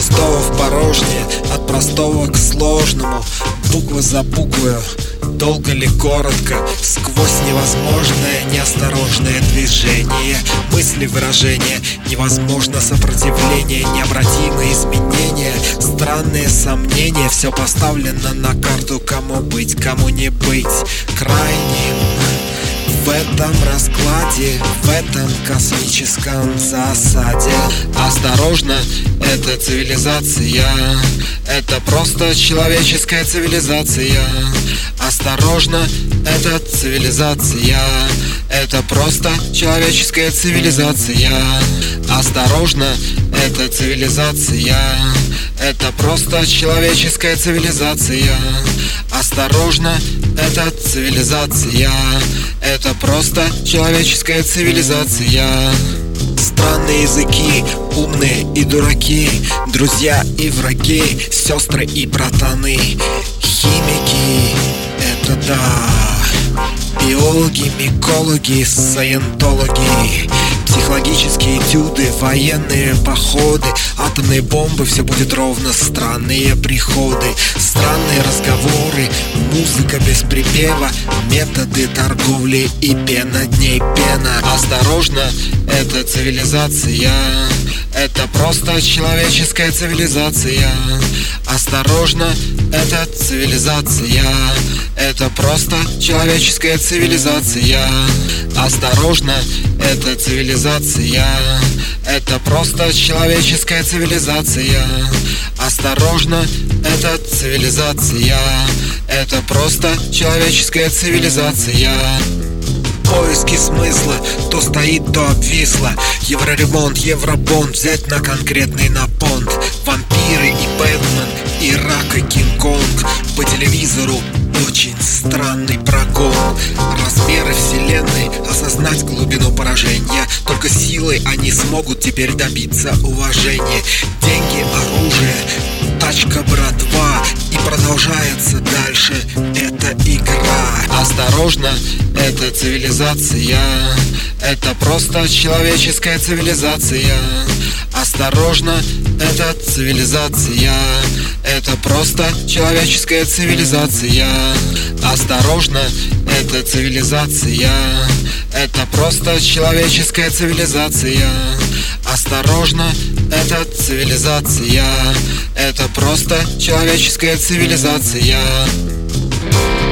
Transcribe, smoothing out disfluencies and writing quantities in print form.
пустого в порожнее, от простого к сложному, буква за буквой, долго ли коротко, сквозь невозможное неосторожное движение, мысли, выражения, невозможно сопротивление, необратимые изменения, странные сомнения. Все поставлено на карту, кому быть, кому не быть крайним в этом раскладе, в этом космическом засаде. Осторожно, это цивилизация, это просто человеческая цивилизация. Осторожно, это цивилизация, это просто человеческая цивилизация. Осторожно, это цивилизация, это просто человеческая цивилизация. Осторожно, это цивилизация, это просто человеческая цивилизация. Странные языки, умные и дураки, друзья и враги, сестры и братаны. Химики, это да, биологи, микологи, саентологи, психологические этюды, военные походы, атомные бомбы, все будет ровно. Странные приходы, странные разговоры, музыка без припева, методы торговли и пена дней пена. Осторожно, это цивилизация, это просто человеческая цивилизация. Осторожно, это цивилизация, это просто человеческая цивилизация. Осторожно, это цивилизация, это просто человеческая цивилизация. Осторожно, это цивилизация, это просто человеческая цивилизация. Поиски смысла, то стоит, то обвисло. Евроремонт, евробонд, взять на конкретный на понт. Вампиры и Бэтмен, и Рак и Кинг-Конг. По телевизору очень странный прогон. Размеры вселенной, осознать глубину поражения. Только силой они смогут теперь добиться уважения. Деньги, оружие, тачка, братва. И продолжается дальше эта игра. Осторожно, это цивилизация, это просто человеческая цивилизация. Осторожно, это цивилизация, это просто человеческая цивилизация. Осторожно, это цивилизация, это просто человеческая цивилизация. Осторожно, это цивилизация, это просто человеческая цивилизация.